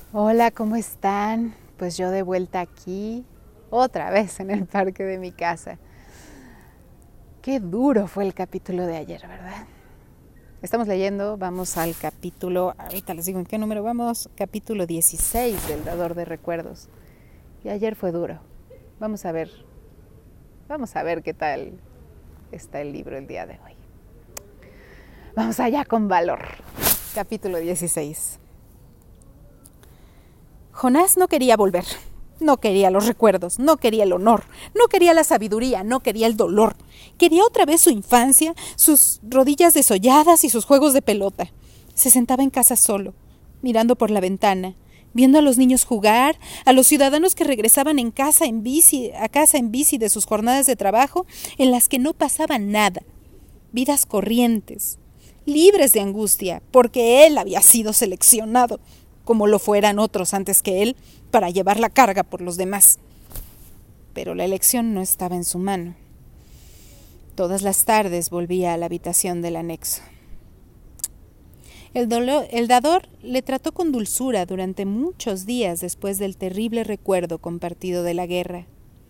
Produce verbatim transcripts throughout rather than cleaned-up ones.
Hola, ¿cómo están? Pues yo de vuelta aquí, otra vez en el parque de mi casa. Qué duro fue el capítulo de ayer, ¿verdad? Estamos leyendo, vamos al capítulo, ahorita les digo en qué número vamos, capítulo dieciséis del Dador de Recuerdos. Y ayer fue duro. Vamos a ver, vamos a ver qué tal está el libro el día de hoy. Vamos allá con valor. Capítulo dieciséis. Jonás no quería volver, no quería los recuerdos, no quería el honor, no quería la sabiduría, no quería el dolor. Quería otra vez su infancia, sus rodillas desolladas y sus juegos de pelota. Se sentaba en casa solo, mirando por la ventana, viendo a los niños jugar, a los ciudadanos que regresaban en casa en bici, a casa en bici de sus jornadas de trabajo en las que no pasaba nada. Vidas corrientes, libres de angustia, porque él había sido seleccionado, como lo fueran otros antes que él, para llevar la carga por los demás. Pero la elección no estaba en su mano. Todas las tardes volvía a la habitación del anexo. El, dolor, el dador le trató con dulzura durante muchos días después del terrible recuerdo compartido de la guerra.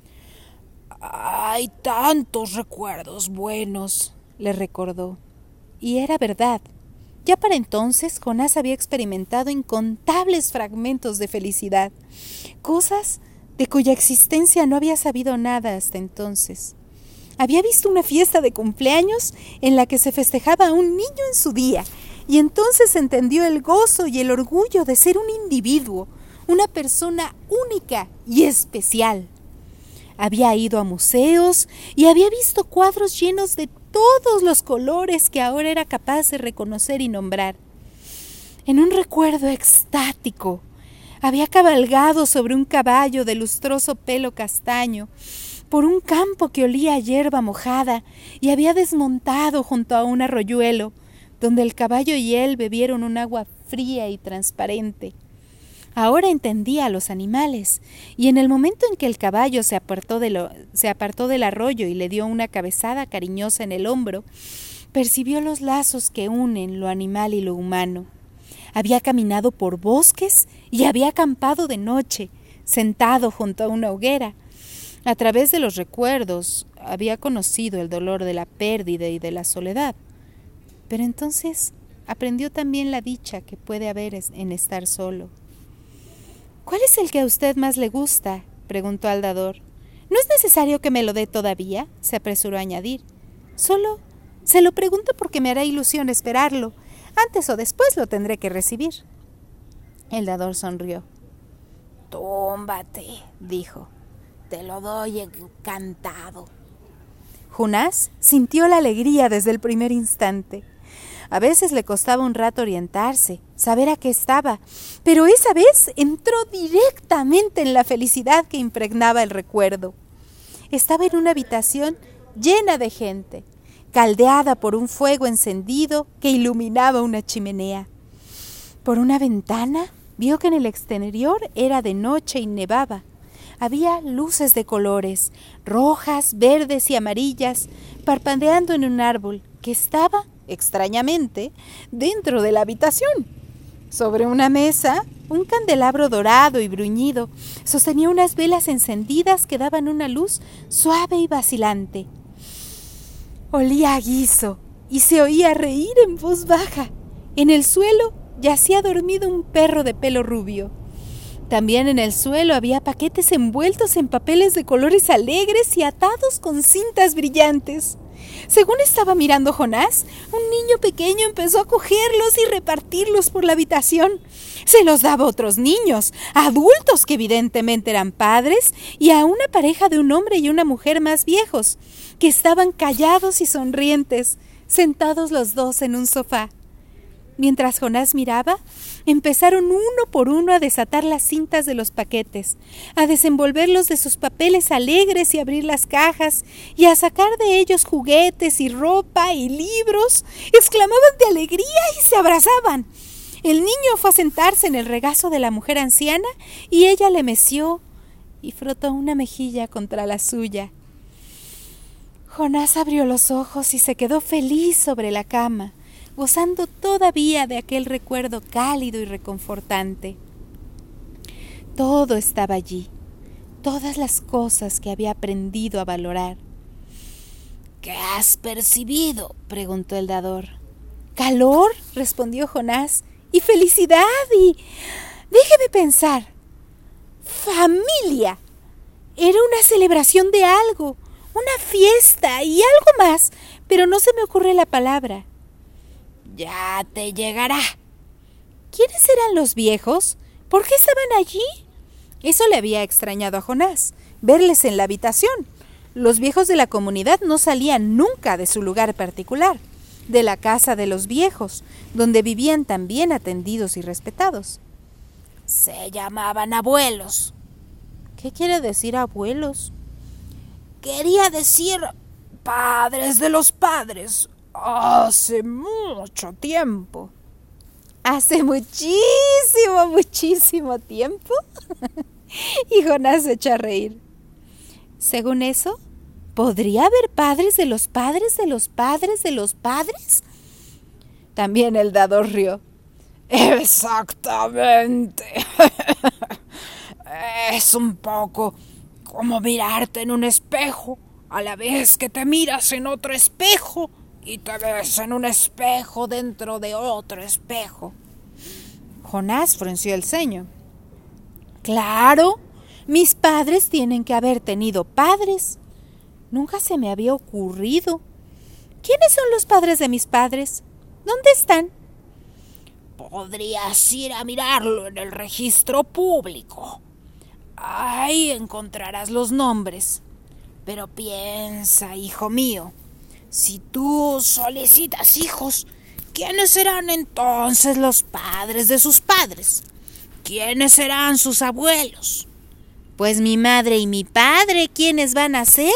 «Hay tantos recuerdos buenos», le recordó. Y era verdad. Ya para entonces, Jonás había experimentado incontables fragmentos de felicidad, cosas de cuya existencia no había sabido nada hasta entonces. Había visto una fiesta de cumpleaños en la que se festejaba a un niño en su día, y entonces entendió el gozo y el orgullo de ser un individuo, una persona única y especial. Había ido a museos y había visto cuadros llenos de todos los colores que ahora era capaz de reconocer y nombrar. En un recuerdo extático, había cabalgado sobre un caballo de lustroso pelo castaño, por un campo que olía a hierba mojada, y había desmontado junto a un arroyuelo, donde el caballo y él bebieron un agua fría y transparente. Ahora entendía a los animales, y en el momento en que el caballo se apartó, de lo, se apartó del arroyo y le dio una cabezada cariñosa en el hombro, percibió los lazos que unen lo animal y lo humano. Había caminado por bosques y había acampado de noche, sentado junto a una hoguera. A través de los recuerdos había conocido el dolor de la pérdida y de la soledad. Pero entonces aprendió también la dicha que puede haber en estar solo. «¿Cuál es el que a usted más le gusta?», preguntó al dador. «No es necesario que me lo dé todavía», se apresuró a añadir. «Solo se lo pregunto porque me hará ilusión esperarlo. Antes o después lo tendré que recibir». El dador sonrió. «Túmbate», dijo. «Te lo doy encantado». Jonás sintió la alegría desde el primer instante. A veces le costaba un rato orientarse, saber a qué estaba, pero esa vez entró directamente en la felicidad que impregnaba el recuerdo. Estaba en una habitación llena de gente, caldeada por un fuego encendido que iluminaba una chimenea. Por una ventana vio que en el exterior era de noche y nevaba. Había luces de colores, rojas, verdes y amarillas, parpadeando en un árbol que estaba, extrañamente, dentro de la habitación. Sobre una mesa, un candelabro dorado y bruñido sostenía unas velas encendidas que daban una luz suave y vacilante. Olía a guiso y se oía reír en voz baja. En el suelo yacía dormido un perro de pelo rubio. También en el suelo había paquetes envueltos en papeles de colores alegres y atados con cintas brillantes. Según estaba mirando Jonás, un niño pequeño empezó a cogerlos y repartirlos por la habitación. Se los daba a otros niños, a adultos que evidentemente eran padres, y a una pareja de un hombre y una mujer más viejos, que estaban callados y sonrientes, sentados los dos en un sofá. Mientras Jonás miraba, empezaron uno por uno a desatar las cintas de los paquetes, a desenvolverlos de sus papeles alegres y abrir las cajas, y a sacar de ellos juguetes y ropa y libros. Exclamaban de alegría y se abrazaban. El niño fue a sentarse en el regazo de la mujer anciana, y ella le meció y frotó una mejilla contra la suya. Jonás abrió los ojos y se quedó feliz sobre la cama, gozando todavía de aquel recuerdo cálido y reconfortante. Todo estaba allí, todas las cosas que había aprendido a valorar. ¿Qué has percibido?, preguntó el dador. Calor, respondió Jonás, y felicidad, y... déjeme pensar. Familia. Era una celebración de algo, una fiesta y algo más, pero no se me ocurre la palabra. Ya te llegará. ¿Quiénes eran los viejos? ¿Por qué estaban allí? Eso le había extrañado a Jonás, verles en la habitación. Los viejos de la comunidad no salían nunca de su lugar particular, de la casa de los viejos, donde vivían tan bien atendidos y respetados. Se llamaban abuelos. ¿Qué quiere decir abuelos? Quería decir padres de los padres. Hace mucho tiempo. ¿Hace muchísimo, muchísimo tiempo? Y Jonás se echó a reír. Según eso, ¿podría haber padres de los padres de los padres de los padres? También el dador rió. Exactamente. Es un poco como mirarte en un espejo, a la vez que te miras en otro espejo y te ves en un espejo dentro de otro espejo. Jonás frunció el ceño. Claro, mis padres tienen que haber tenido padres. Nunca se me había ocurrido. ¿Quiénes son los padres de mis padres? ¿Dónde están? Podrías ir a mirarlo en el registro público. Ahí encontrarás los nombres. Pero piensa, hijo mío, si tú solicitas hijos, ¿quiénes serán entonces los padres de sus padres? ¿Quiénes serán sus abuelos? Pues mi madre y mi padre, ¿quiénes van a ser?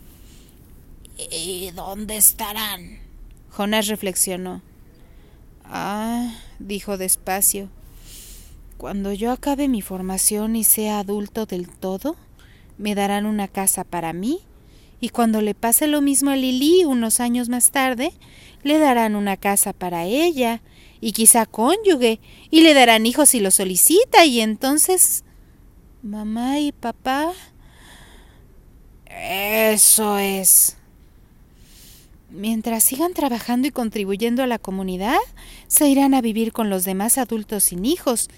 ¿Y dónde estarán? Jonás reflexionó. Ah, dijo despacio. Cuando yo acabe mi formación y sea adulto del todo, me darán una casa para mí, y cuando le pase lo mismo a Lili unos años más tarde, le darán una casa para ella, y quizá cónyuge, y le darán hijos si lo solicita, y entonces... mamá y papá... Eso es. Mientras sigan trabajando y contribuyendo a la comunidad, se irán a vivir con los demás adultos sin hijos,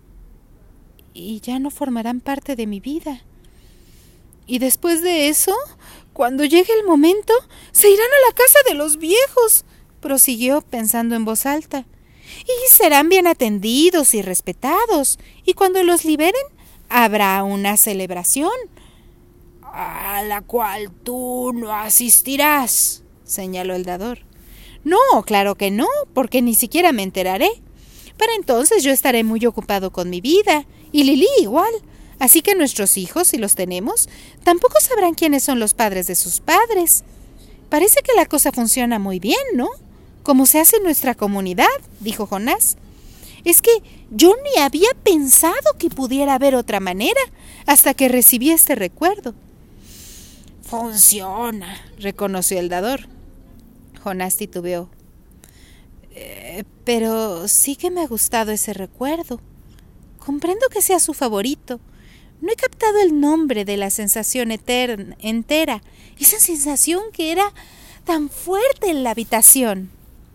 y ya no formarán parte de mi vida. Y después de eso, cuando llegue el momento, se irán a la casa de los viejos, prosiguió pensando en voz alta, y serán bien atendidos y respetados, y cuando los liberen, habrá una celebración. A la cual tú no asistirás, señaló el dador. No, claro que no, porque ni siquiera me enteraré. Para entonces yo estaré muy ocupado con mi vida, y Lili igual. Así que nuestros hijos, si los tenemos, tampoco sabrán quiénes son los padres de sus padres. Parece que la cosa funciona muy bien, ¿no? Como se hace en nuestra comunidad, dijo Jonás. Es que yo ni había pensado que pudiera haber otra manera, hasta que recibí este recuerdo. Funciona, reconoció el dador. Jonás titubeó. Eh, pero sí que me ha gustado ese recuerdo. Comprendo que sea su favorito. No he captado el nombre de la sensación eterna, entera, esa sensación que era tan fuerte en la habitación.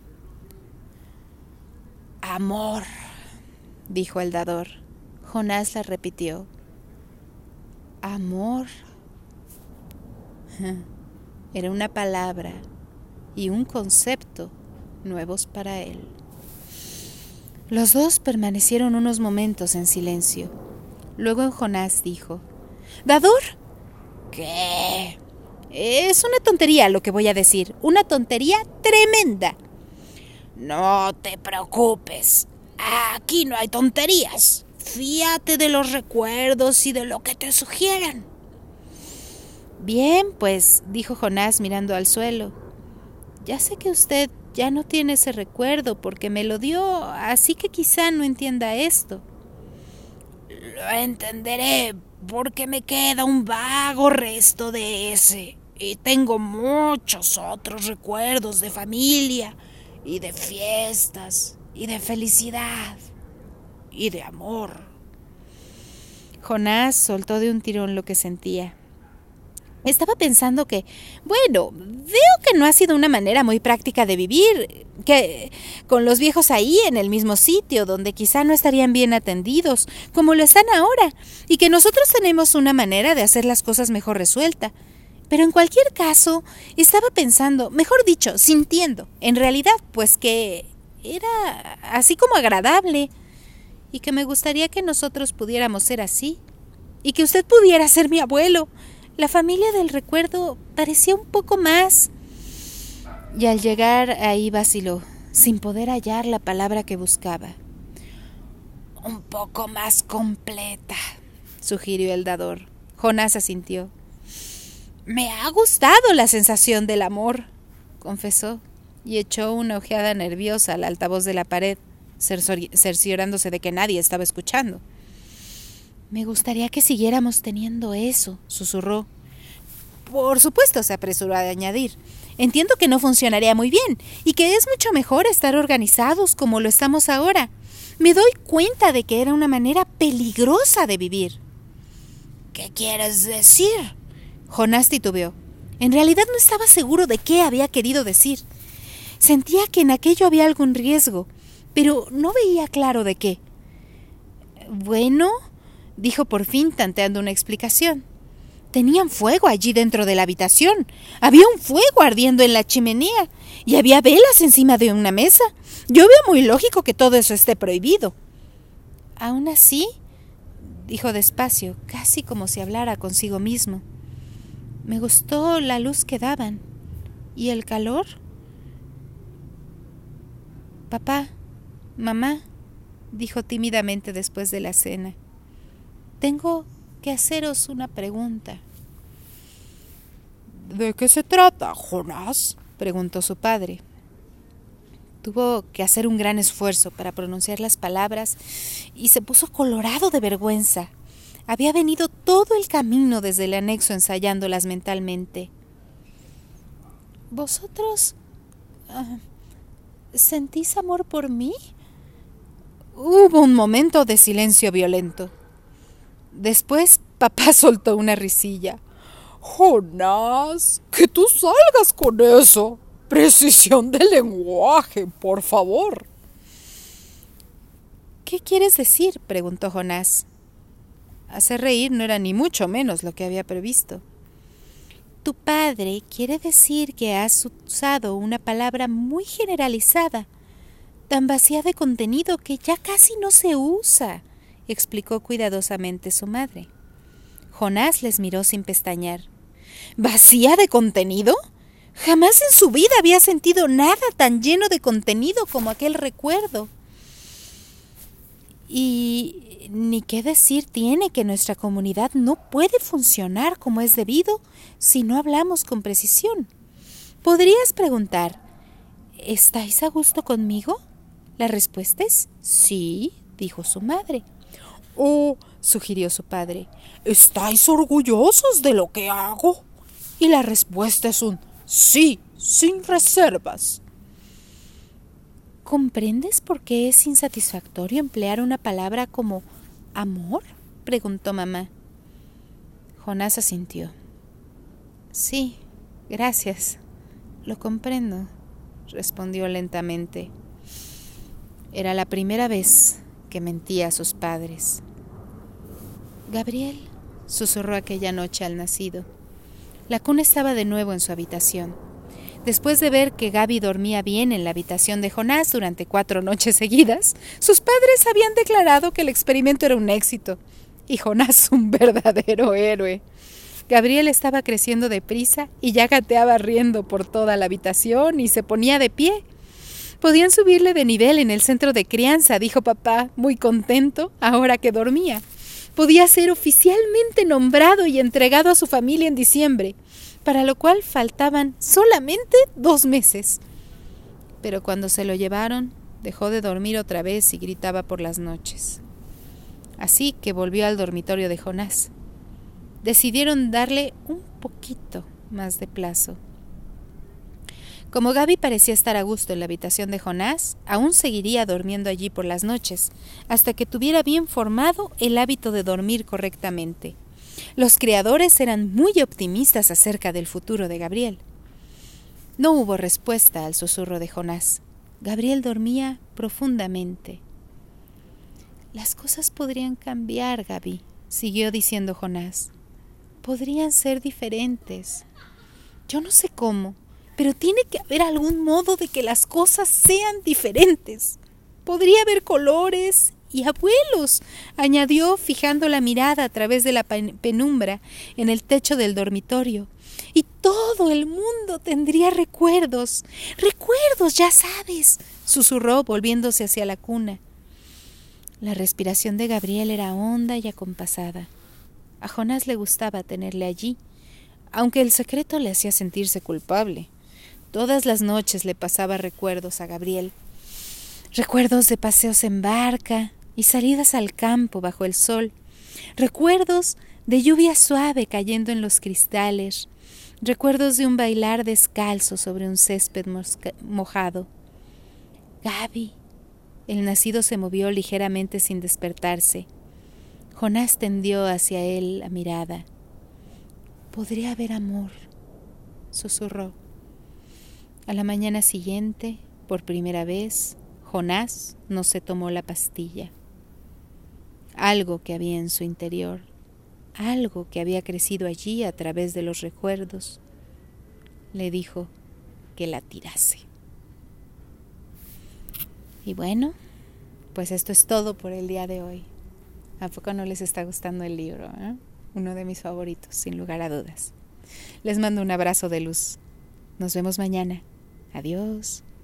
Amor, dijo el dador. Jonás la repitió. Amor. Era una palabra y un concepto nuevos para él. Los dos permanecieron unos momentos en silencio. Luego Jonás dijo: ¿Dador? ¿Qué? Es una tontería lo que voy a decir, una tontería tremenda. No te preocupes, aquí no hay tonterías. Fíate de los recuerdos y de lo que te sugieran. Bien, pues, dijo Jonás mirando al suelo. Ya sé que usted ya no tiene ese recuerdo porque me lo dio, así que quizá no entienda esto. Lo entenderé porque me queda un vago resto de ese. Y tengo muchos otros recuerdos de familia y de fiestas y de felicidad y de amor. Jonás soltó de un tirón lo que sentía. Estaba pensando que, bueno, veo que no ha sido una manera muy práctica de vivir, que con los viejos ahí en el mismo sitio, donde quizá no estarían bien atendidos, como lo están ahora, y que nosotros tenemos una manera de hacer las cosas mejor resuelta. Pero en cualquier caso, estaba pensando, mejor dicho, sintiendo, en realidad, pues que era así como agradable, y que me gustaría que nosotros pudiéramos ser así, y que usted pudiera ser mi abuelo. La familia del recuerdo parecía un poco más. Y al llegar ahí vaciló, sin poder hallar la palabra que buscaba. Un poco más completa, sugirió el dador. Jonás asintió. Me ha gustado la sensación del amor, confesó, y echó una ojeada nerviosa al altavoz de la pared, cerciorándose de que nadie estaba escuchando. Me gustaría que siguiéramos teniendo eso, susurró. Por supuesto, se apresuró a añadir. Entiendo que no funcionaría muy bien y que es mucho mejor estar organizados como lo estamos ahora. Me doy cuenta de que era una manera peligrosa de vivir. ¿Qué quieres decir? Jonás titubeó. En realidad no estaba seguro de qué había querido decir. Sentía que en aquello había algún riesgo, pero no veía claro de qué. Bueno, dijo por fin, tanteando una explicación. Tenían fuego allí dentro de la habitación. Había un fuego ardiendo en la chimenea y había velas encima de una mesa. Yo veo muy lógico que todo eso esté prohibido. Aún así, dijo despacio, casi como si hablara consigo mismo. Me gustó la luz que daban. ¿Y el calor? Papá, mamá, dijo tímidamente después de la cena. Tengo que haceros una pregunta. ¿De qué se trata, Jonás?, preguntó su padre. Tuvo que hacer un gran esfuerzo para pronunciar las palabras y se puso colorado de vergüenza. Había venido todo el camino desde el anexo ensayándolas mentalmente. ¿Vosotros uh, sentís amor por mí? Hubo un momento de silencio violento. Después, papá soltó una risilla. Jonás, que tú salgas con eso. Precisión de lenguaje, por favor. ¿Qué quieres decir?, preguntó Jonás. Hacer reír no era ni mucho menos lo que había previsto. Tu padre quiere decir que has usado una palabra muy generalizada, tan vacía de contenido que ya casi no se usa, explicó cuidadosamente su madre. Jonás les miró sin pestañear. ¿Vacía de contenido? Jamás en su vida había sentido nada tan lleno de contenido como aquel recuerdo. Y ni qué decir tiene que nuestra comunidad no puede funcionar como es debido si no hablamos con precisión. Podrías preguntar, ¿estáis a gusto conmigo? La respuesta es sí, dijo su madre. Oh, sugirió su padre, ¿estáis orgullosos de lo que hago? Y la respuesta es un sí, sin reservas. ¿Comprendes por qué es insatisfactorio emplear una palabra como amor?, preguntó mamá. Jonás asintió. Sí, gracias. Lo comprendo, respondió lentamente. Era la primera vez que mentía a sus padres. Gabriel, susurró aquella noche al nacido. La cuna estaba de nuevo en su habitación. Después de ver que Gaby dormía bien en la habitación de Jonás durante cuatro noches seguidas, sus padres habían declarado que el experimento era un éxito y Jonás un verdadero héroe. Gabriel estaba creciendo deprisa y ya gateaba riendo por toda la habitación y se ponía de pie. Podían subirle de nivel en el centro de crianza, dijo papá, muy contento, ahora que dormía. Podía ser oficialmente nombrado y entregado a su familia en diciembre, para lo cual faltaban solamente dos meses. Pero cuando se lo llevaron, dejó de dormir otra vez y gritaba por las noches. Así que volvió al dormitorio de Jonás. Decidieron darle un poquito más de plazo. Como Gaby parecía estar a gusto en la habitación de Jonás, aún seguiría durmiendo allí por las noches, hasta que tuviera bien formado el hábito de dormir correctamente. Los criadores eran muy optimistas acerca del futuro de Gabriel. No hubo respuesta al susurro de Jonás. Gabriel dormía profundamente. Las cosas podrían cambiar, Gaby, siguió diciendo Jonás. Podrían ser diferentes. Yo no sé cómo, pero tiene que haber algún modo de que las cosas sean diferentes. Podría haber colores y abuelos, añadió fijando la mirada a través de la penumbra en el techo del dormitorio. Y todo el mundo tendría recuerdos. Recuerdos, ya sabes, susurró volviéndose hacia la cuna. La respiración de Gabriel era honda y acompasada. A Jonás le gustaba tenerle allí, aunque el secreto le hacía sentirse culpable. Todas las noches le pasaba recuerdos a Gabriel. Recuerdos de paseos en barca y salidas al campo bajo el sol. Recuerdos de lluvia suave cayendo en los cristales. Recuerdos de un bailar descalzo sobre un césped mojado. Gaby. El nacido se movió ligeramente sin despertarse. Jonás tendió hacia él la mirada. «Podría haber amor», susurró. A la mañana siguiente, por primera vez, Jonás no se tomó la pastilla. Algo que había en su interior, algo que había crecido allí a través de los recuerdos, le dijo que la tirase. Y bueno, pues esto es todo por el día de hoy. ¿A poco no les está gustando el libro? ¿Eh? Uno de mis favoritos, sin lugar a dudas. Les mando un abrazo de luz. Nos vemos mañana. Adiós.